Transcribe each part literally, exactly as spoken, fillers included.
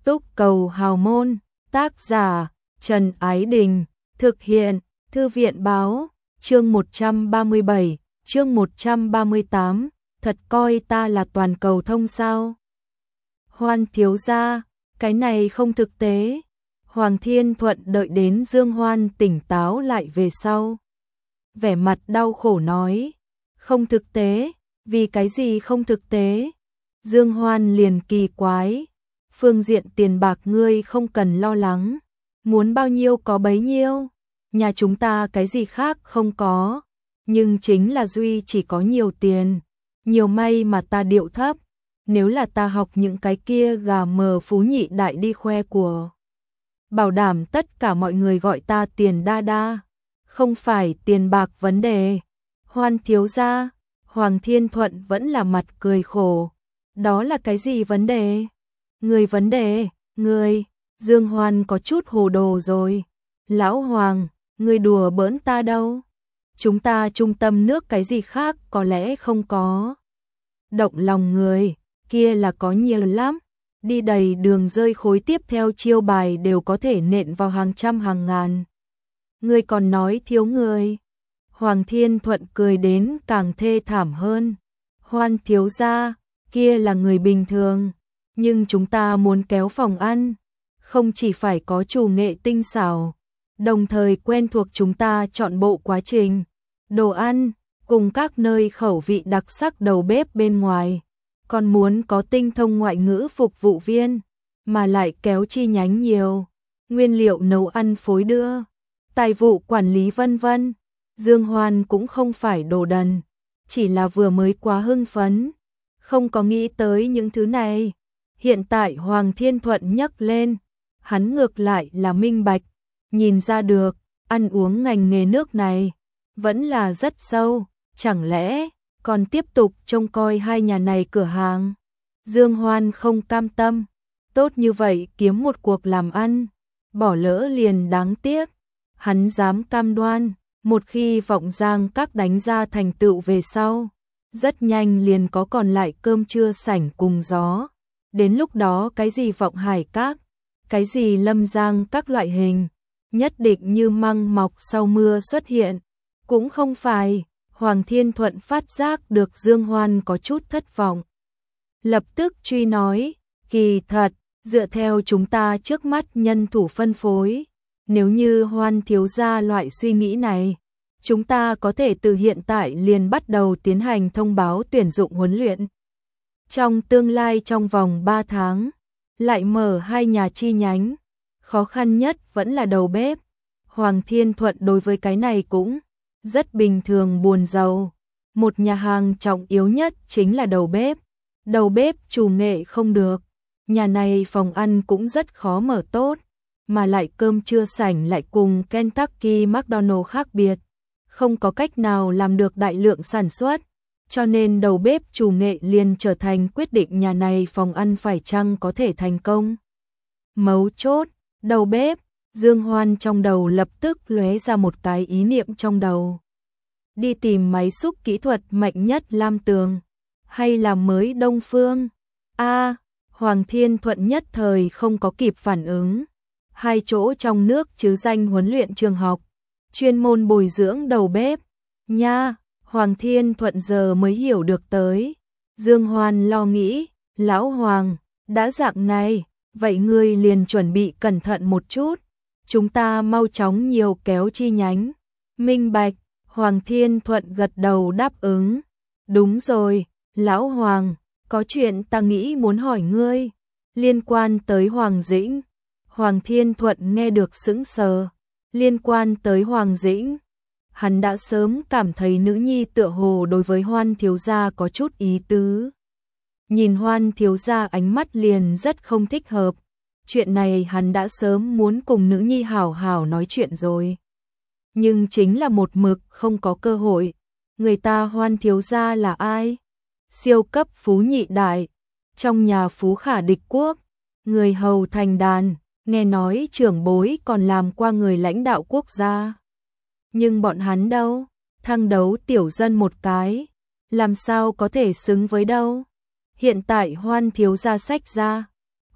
Túc Cầu Hào Môn, tác giả Trần Ái Đình, thực hiện Thư viện Báo, chương một trăm ba mươi bảy, chương một trăm ba mươi tám, thật coi ta là toàn cầu thông sao? Hoan thiếu gia, cái này không thực tế. Hoàng Thiên Thuận đợi đến Dương Hoan tỉnh táo lại về sau, vẻ mặt đau khổ nói, không thực tế, vì cái gì không thực tế? Dương Hoan liền kỳ quái, phương diện tiền bạc ngươi không cần lo lắng, muốn bao nhiêu có bấy nhiêu, nhà chúng ta cái gì khác không có, nhưng chính là duy chỉ có nhiều tiền, nhiều may mà ta điệu thấp, nếu là ta học những cái kia gà mờ phú nhị đại đi khoe của, bảo đảm tất cả mọi người gọi ta tiền đa đa, không phải tiền bạc vấn đề. Hoan thiếu gia, Hoàng Thiên Thuận vẫn là mặt cười khổ, đó là cái gì vấn đề? Người vấn đề, người, Dương Hoan có chút hồ đồ rồi. Lão Hoàng, người đùa bỡn ta đâu? Chúng ta trung tâm nước cái gì khác có lẽ không có. Động lòng người, kia là có nhiều lắm. Đi đầy đường rơi khối tiếp theo chiêu bài đều có thể nện vào hàng trăm hàng ngàn. Người còn nói thiếu người. Hoàng Thiên Thuận cười đến càng thê thảm hơn. Hoan thiếu gia, kia là người bình thường. Nhưng chúng ta muốn kéo phòng ăn, không chỉ phải có chủ nghệ tinh xảo, đồng thời quen thuộc chúng ta chọn bộ quá trình, đồ ăn, cùng các nơi khẩu vị đặc sắc đầu bếp bên ngoài, còn muốn có tinh thông ngoại ngữ phục vụ viên, mà lại kéo chi nhánh nhiều, nguyên liệu nấu ăn phối đưa, tài vụ quản lý vân vân. Dương Hoan cũng không phải đồ đần, chỉ là vừa mới quá hưng phấn, không có nghĩ tới những thứ này. Hiện tại Hoàng Thiên Thuận nhấc lên, hắn ngược lại là minh bạch, nhìn ra được, ăn uống ngành nghề nước này vẫn là rất sâu, chẳng lẽ còn tiếp tục trông coi hai nhà này cửa hàng. Dương Hoan không cam tâm, tốt như vậy kiếm một cuộc làm ăn, bỏ lỡ liền đáng tiếc. Hắn dám cam đoan, một khi Vọng Giang các đánh ra thành tựu về sau, rất nhanh liền có còn lại cơm trưa sảnh cùng gió. Đến lúc đó cái gì Vọng Hải các, cái gì Lâm Giang các loại hình, nhất định như măng mọc sau mưa xuất hiện. Cũng không phải, Hoàng Thiên Thuận phát giác được Dương Hoan có chút thất vọng. Lập tức truy nói, kỳ thật, dựa theo chúng ta trước mắt nhân thủ phân phối, nếu như Hoan thiếu gia loại suy nghĩ này, chúng ta có thể từ hiện tại liền bắt đầu tiến hành thông báo tuyển dụng huấn luyện. Trong tương lai trong vòng ba tháng, lại mở hai nhà chi nhánh, khó khăn nhất vẫn là đầu bếp. Hoàng Thiên Thuận đối với cái này cũng rất bình thường buồn rầu. Một nhà hàng trọng yếu nhất chính là đầu bếp. Đầu bếp chủ nghệ không được, nhà này phòng ăn cũng rất khó mở tốt, mà lại cơm trưa sảnh lại cùng Kentucky McDonald khác biệt, không có cách nào làm được đại lượng sản xuất. Cho nên đầu bếp chủ nghệ liền trở thành quyết định nhà này phòng ăn phải chăng có thể thành công. Mấu chốt, đầu bếp, Dương Hoan trong đầu lập tức lóe ra một cái ý niệm trong đầu. Đi tìm máy xúc kỹ thuật mạnh nhất Lam Tường, hay là mới Đông Phương? A, à, Hoàng Thiên Thuận nhất thời không có kịp phản ứng. Hai chỗ trong nước chứ danh huấn luyện trường học, chuyên môn bồi dưỡng đầu bếp. Nha! Hoàng Thiên Thuận giờ mới hiểu được tới. Dương Hoan lo nghĩ, lão Hoàng, đã dạng này, vậy ngươi liền chuẩn bị cẩn thận một chút. Chúng ta mau chóng nhiều kéo chi nhánh. Minh bạch, Hoàng Thiên Thuận gật đầu đáp ứng. Đúng rồi, lão Hoàng, có chuyện ta nghĩ muốn hỏi ngươi. Liên quan tới Hoàng Dĩnh. Hoàng Thiên Thuận nghe được sững sờ. Liên quan tới Hoàng Dĩnh. Hắn đã sớm cảm thấy nữ nhi tựa hồ đối với Hoan thiếu gia có chút ý tứ. Nhìn Hoan thiếu gia ánh mắt liền rất không thích hợp. Chuyện này hắn đã sớm muốn cùng nữ nhi hảo hảo nói chuyện rồi. Nhưng chính là một mực không có cơ hội. Người ta Hoan thiếu gia là ai? Siêu cấp phú nhị đại. Trong nhà phú khả địch quốc. Người hầu thành đàn. Nghe nói trưởng bối còn làm qua người lãnh đạo quốc gia. Nhưng bọn hắn đâu, thăng đấu tiểu dân một cái, làm sao có thể xứng với đâu. Hiện tại Hoan thiếu gia sách ra,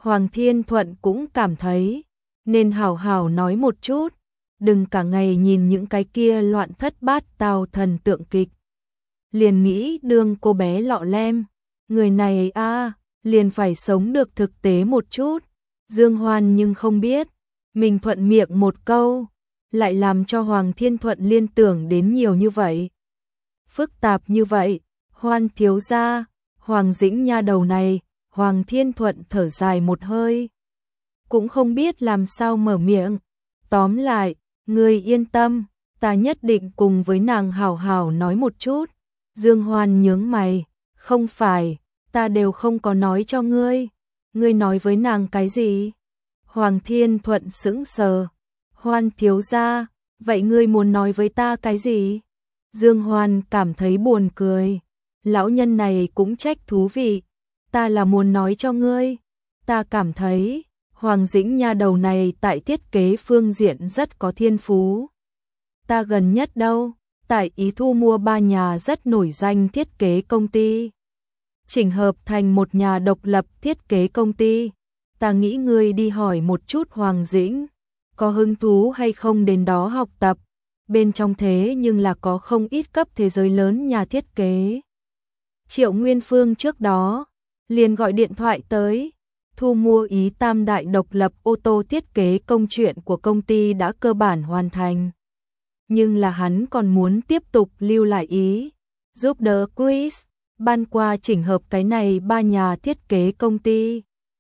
Hoàng Thiên Thuận cũng cảm thấy nên hảo hảo nói một chút, đừng cả ngày nhìn những cái kia loạn thất bát tao thần tượng kịch. Liền nghĩ đương cô bé lọ lem, người này a liền phải sống được thực tế một chút. Dương Hoan nhưng không biết, mình thuận miệng một câu, lại làm cho Hoàng Thiên Thuận liên tưởng đến nhiều như vậy. Phức tạp như vậy, Hoan thiếu gia, Hoàng Dĩnh nha đầu này, Hoàng Thiên Thuận thở dài một hơi. Cũng không biết làm sao mở miệng. Tóm lại, ngươi yên tâm, ta nhất định cùng với nàng hảo hảo nói một chút. Dương Hoan nhướng mày, không phải, ta đều không có nói cho ngươi. Ngươi nói với nàng cái gì? Hoàng Thiên Thuận sững sờ. Hoan thiếu gia, vậy ngươi muốn nói với ta cái gì? Dương Hoan cảm thấy buồn cười. Lão nhân này cũng trách thú vị. Ta là muốn nói cho ngươi. Ta cảm thấy, Hoàng Dĩnh nha đầu này tại thiết kế phương diện rất có thiên phú. Ta gần nhất đâu, tại ý thu mua ba nhà rất nổi danh thiết kế công ty. Chỉnh hợp thành một nhà độc lập thiết kế công ty. Ta nghĩ ngươi đi hỏi một chút Hoàng Dĩnh, có hứng thú hay không đến đó học tập. Bên trong thế nhưng là có không ít cấp thế giới lớn nhà thiết kế. Triệu Nguyên Phương trước đó liền gọi điện thoại tới, thu mua ý tam đại độc lập ô tô thiết kế công chuyện của công ty đã cơ bản hoàn thành. Nhưng là hắn còn muốn tiếp tục lưu lại ý, giúp đỡ Chris, ban qua chỉnh hợp cái này ba nhà thiết kế công ty.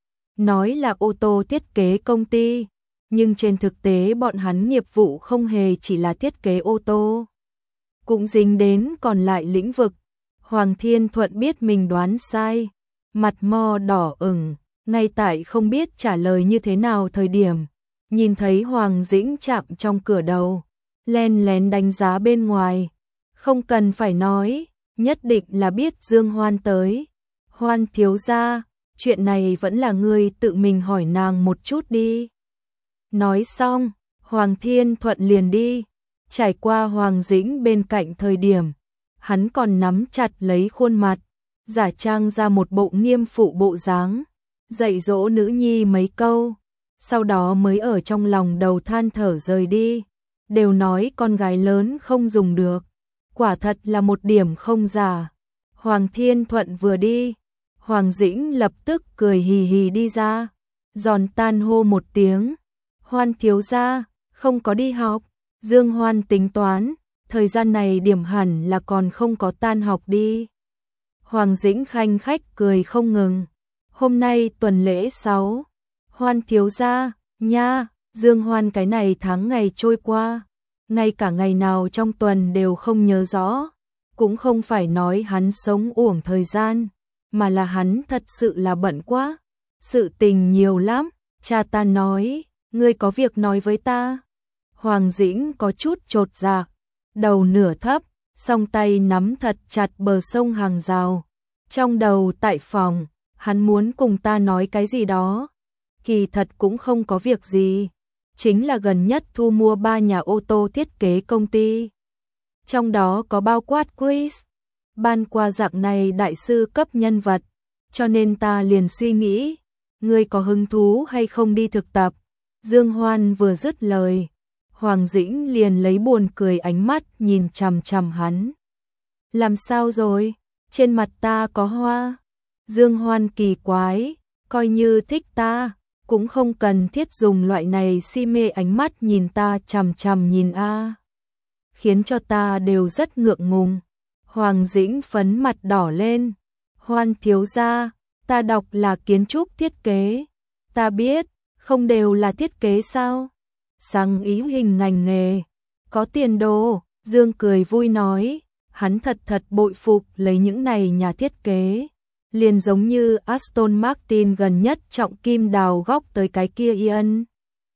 Nói là ô tô thiết kế công ty, nhưng trên thực tế bọn hắn nghiệp vụ không hề chỉ là thiết kế ô tô, cũng dính đến còn lại lĩnh vực. Hoàng Thiên Thuận biết mình đoán sai, mặt mo đỏ ửng, ngay tại không biết trả lời như thế nào thời điểm, nhìn thấy Hoàng Dĩnh chạm trong cửa đầu, len lén đánh giá bên ngoài. Không cần phải nói, nhất định là biết Dương Hoan tới. Hoan thiếu gia, chuyện này vẫn là ngươi tự mình hỏi nàng một chút đi. Nói xong, Hoàng Thiên Thuận liền đi. Trải qua Hoàng Dĩnh bên cạnh thời điểm, hắn còn nắm chặt lấy khuôn mặt, giả trang ra một bộ nghiêm phụ bộ dáng, dạy dỗ nữ nhi mấy câu, sau đó mới ở trong lòng đầu than thở rời đi. Đều nói con gái lớn không dùng được, quả thật là một điểm không giả. Hoàng Thiên Thuận vừa đi, Hoàng Dĩnh lập tức cười hì hì đi ra, giòn tan hô một tiếng, Hoan thiếu gia, không có đi học. Dương Hoan tính toán, thời gian này điểm hẳn là còn không có tan học đi. Hoàng Dĩnh khanh khách cười không ngừng. Hôm nay tuần lễ sáu, Hoan thiếu gia, nha, Dương Hoan cái này tháng ngày trôi qua, ngay cả ngày nào trong tuần đều không nhớ rõ, cũng không phải nói hắn sống uổng thời gian, mà là hắn thật sự là bận quá, sự tình nhiều lắm. Cha ta nói, ngươi có việc nói với ta. Hoàng Dĩnh có chút chột dạ, đầu nửa thấp, song tay nắm thật chặt bờ sông hàng rào. Trong đầu tại phòng, hắn muốn cùng ta nói cái gì đó. Kỳ thật cũng không có việc gì, chính là gần nhất thu mua ba nhà ô tô thiết kế công ty. Trong đó có bao quát Chris, ban qua dạng này đại sư cấp nhân vật, cho nên ta liền suy nghĩ, ngươi có hứng thú hay không đi thực tập. Dương Hoan vừa dứt lời, Hoàng Dĩnh liền lấy buồn cười ánh mắt nhìn chằm chằm hắn. Làm sao rồi? Trên mặt ta có hoa. Dương Hoan kỳ quái, coi như thích ta, cũng không cần thiết dùng loại này si mê ánh mắt nhìn ta chằm chằm nhìn a. Khiến cho ta đều rất ngượng ngùng. Hoàng Dĩnh phấn mặt đỏ lên. Hoan thiếu gia, ta đọc là kiến trúc thiết kế. Ta biết, không đều là thiết kế sao? Sáng ý hình ngành nghề, có tiền đồ. Dương cười vui nói, hắn thật thật bội phục lấy những này nhà thiết kế. Liền giống như Aston Martin gần nhất trọng kim đào góc tới cái kia Ian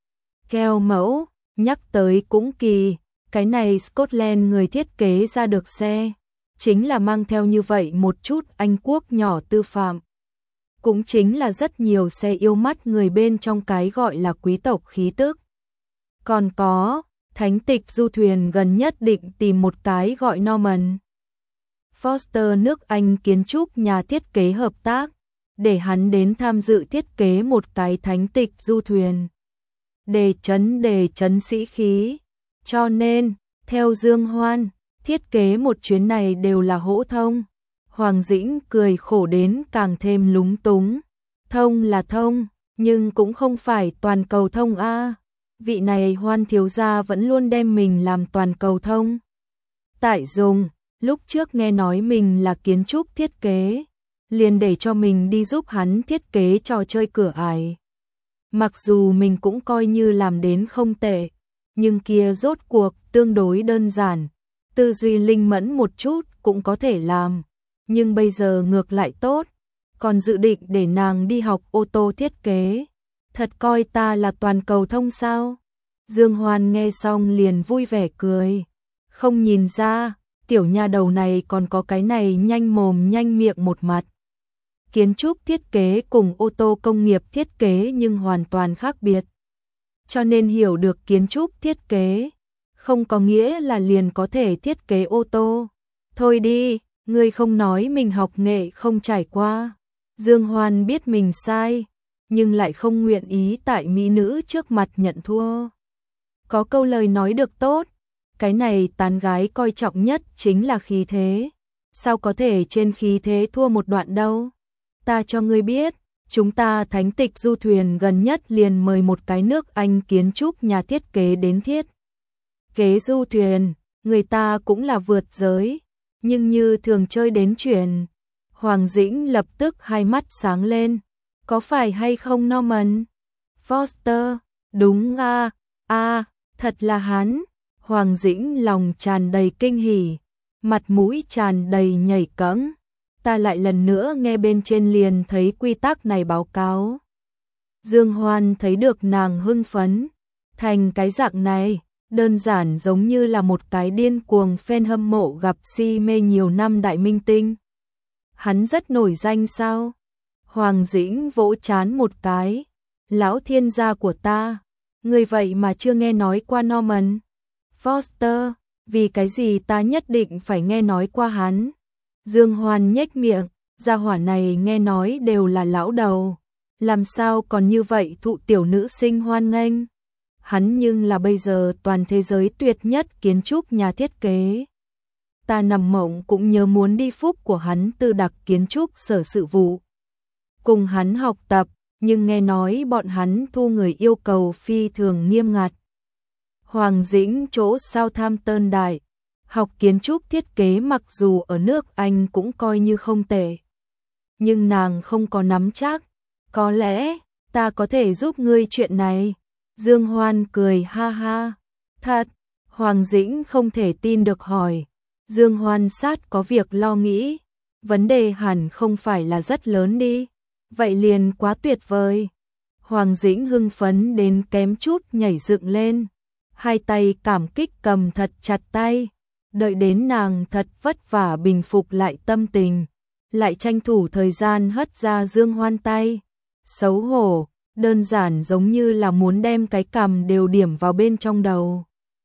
Keo mẫu, nhắc tới cũng kỳ, cái này Scotland người thiết kế ra được xe, chính là mang theo như vậy một chút Anh quốc nhỏ tư phạm. Cũng chính là rất nhiều xe yêu mắt người bên trong cái gọi là quý tộc khí tức. Còn có, thánh tịch du thuyền gần nhất định tìm một cái gọi Norman Foster nước Anh kiến trúc nhà thiết kế hợp tác, để hắn đến tham dự thiết kế một cái thánh tịch du thuyền. Đề chấn đề chấn sĩ khí. Cho nên, theo Dương Hoan, thiết kế một chuyến này đều là hỗ thông. Hoàng Dĩnh cười khổ đến càng thêm lúng túng. Thông là thông, nhưng cũng không phải toàn cầu thông a. Vị này Hoan thiếu gia vẫn luôn đem mình làm toàn cầu thông. Tại dùng, lúc trước nghe nói mình là kiến trúc thiết kế, liền để cho mình đi giúp hắn thiết kế trò chơi cửa ải. Mặc dù mình cũng coi như làm đến không tệ, nhưng kia rốt cuộc tương đối đơn giản, tư duy linh mẫn một chút cũng có thể làm, nhưng bây giờ ngược lại tốt, còn dự định để nàng đi học ô tô thiết kế. Thật coi ta là toàn cầu thông sao? Dương Hoan nghe xong liền vui vẻ cười. Không nhìn ra, tiểu nha đầu này còn có cái này nhanh mồm nhanh miệng một mặt. Kiến trúc thiết kế cùng ô tô công nghiệp thiết kế nhưng hoàn toàn khác biệt. Cho nên hiểu được kiến trúc thiết kế, không có nghĩa là liền có thể thiết kế ô tô. Thôi đi, ngươi không nói mình học nghệ không trải qua. Dương Hoan biết mình sai, nhưng lại không nguyện ý tại mỹ nữ trước mặt nhận thua. Có câu lời nói được tốt, cái này tán gái coi trọng nhất chính là khí thế. Sao có thể trên khí thế thua một đoạn đâu? Ta cho ngươi biết, chúng ta thánh tịch du thuyền gần nhất liền mời một cái nước Anh kiến trúc nhà thiết kế đến thiết kế du thuyền, người ta cũng là vượt giới, nhưng như thường chơi đến chuyển. Hoàng Dĩnh lập tức hai mắt sáng lên, có phải hay không Norman Foster? Đúng a, a, thật là hắn. Hoàng Dĩnh lòng tràn đầy kinh hỉ, mặt mũi tràn đầy nhảy cẫng. Ta lại lần nữa nghe bên trên liền thấy quy tắc này báo cáo. Dương Hoan thấy được nàng hưng phấn, thành cái dạng này, đơn giản giống như là một cái điên cuồng fan hâm mộ gặp si mê nhiều năm đại minh tinh. Hắn rất nổi danh sao? Hoàng Dĩnh vỗ chán một cái, lão thiên gia của ta, người vậy mà chưa nghe nói qua Norman Foster, vì cái gì ta nhất định phải nghe nói qua hắn? Dương Hoan nhếch miệng, gia hỏa này nghe nói đều là lão đầu, làm sao còn như vậy thụ tiểu nữ sinh hoan nghênh. Hắn nhưng là bây giờ toàn thế giới tuyệt nhất kiến trúc nhà thiết kế. Ta nằm mộng cũng nhớ muốn đi phúc của hắn từ đặc kiến trúc sở sự vụ. Cùng hắn học tập, nhưng nghe nói bọn hắn thu người yêu cầu phi thường nghiêm ngặt. Hoàng Dĩnh chỗ Southampton đại, học kiến trúc thiết kế mặc dù ở nước Anh cũng coi như không tệ. Nhưng nàng không có nắm chắc, có lẽ ta có thể giúp ngươi chuyện này. Dương Hoan cười ha ha, thật, Hoàng Dĩnh không thể tin được hỏi. Dương Hoan sát có việc lo nghĩ, vấn đề hẳn không phải là rất lớn đi, vậy liền quá tuyệt vời. Hoàng Dĩnh hưng phấn đến kém chút nhảy dựng lên, hai tay cảm kích cầm thật chặt tay, đợi đến nàng thật vất vả bình phục lại tâm tình, lại tranh thủ thời gian hất ra Dương Hoan tay, xấu hổ, đơn giản giống như là muốn đem cái cằm đều điểm vào bên trong đầu.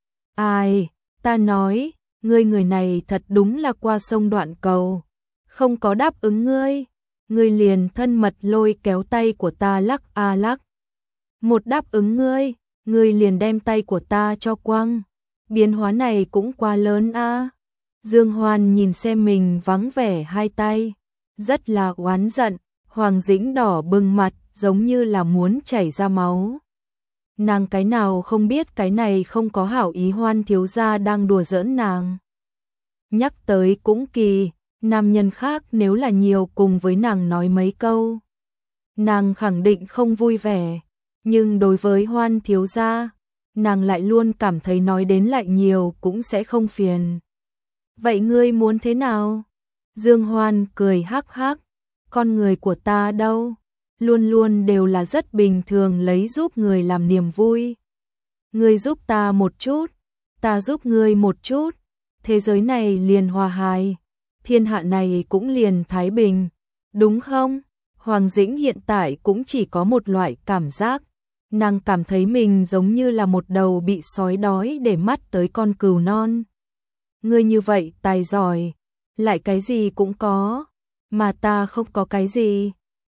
Ai, ta nói, ngươi người này thật đúng là qua sông đoạn cầu, không có đáp ứng ngươi, ngươi liền thân mật lôi kéo tay của ta lắc a lắc. Một đáp ứng ngươi, ngươi liền đem tay của ta cho quăng, biến hóa này cũng quá lớn a. Dương Hoan nhìn xem mình vắng vẻ hai tay, rất là oán giận. Hoàng Dĩnh đỏ bừng mặt, giống như là muốn chảy ra máu. Nàng cái nào không biết cái này không có hảo ý, Hoan thiếu gia đang đùa giỡn nàng. Nhắc tới cũng kỳ, nam nhân khác nếu là nhiều cùng với nàng nói mấy câu, nàng khẳng định không vui vẻ, nhưng đối với Hoan thiếu gia, nàng lại luôn cảm thấy nói đến lại nhiều cũng sẽ không phiền. Vậy ngươi muốn thế nào? Dương Hoan cười hắc hắc, con người của ta đâu, luôn luôn đều là rất bình thường, lấy giúp người làm niềm vui. Ngươi giúp ta một chút, ta giúp ngươi một chút, thế giới này liền hòa hài, thiên hạ này cũng liền thái bình, đúng không? Hoàng Dĩnh hiện tại cũng chỉ có một loại cảm giác, nàng cảm thấy mình giống như là một đầu bị sói đói để mắt tới con cừu non. Ngươi như vậy tài giỏi, lại cái gì cũng có, mà ta không có cái gì.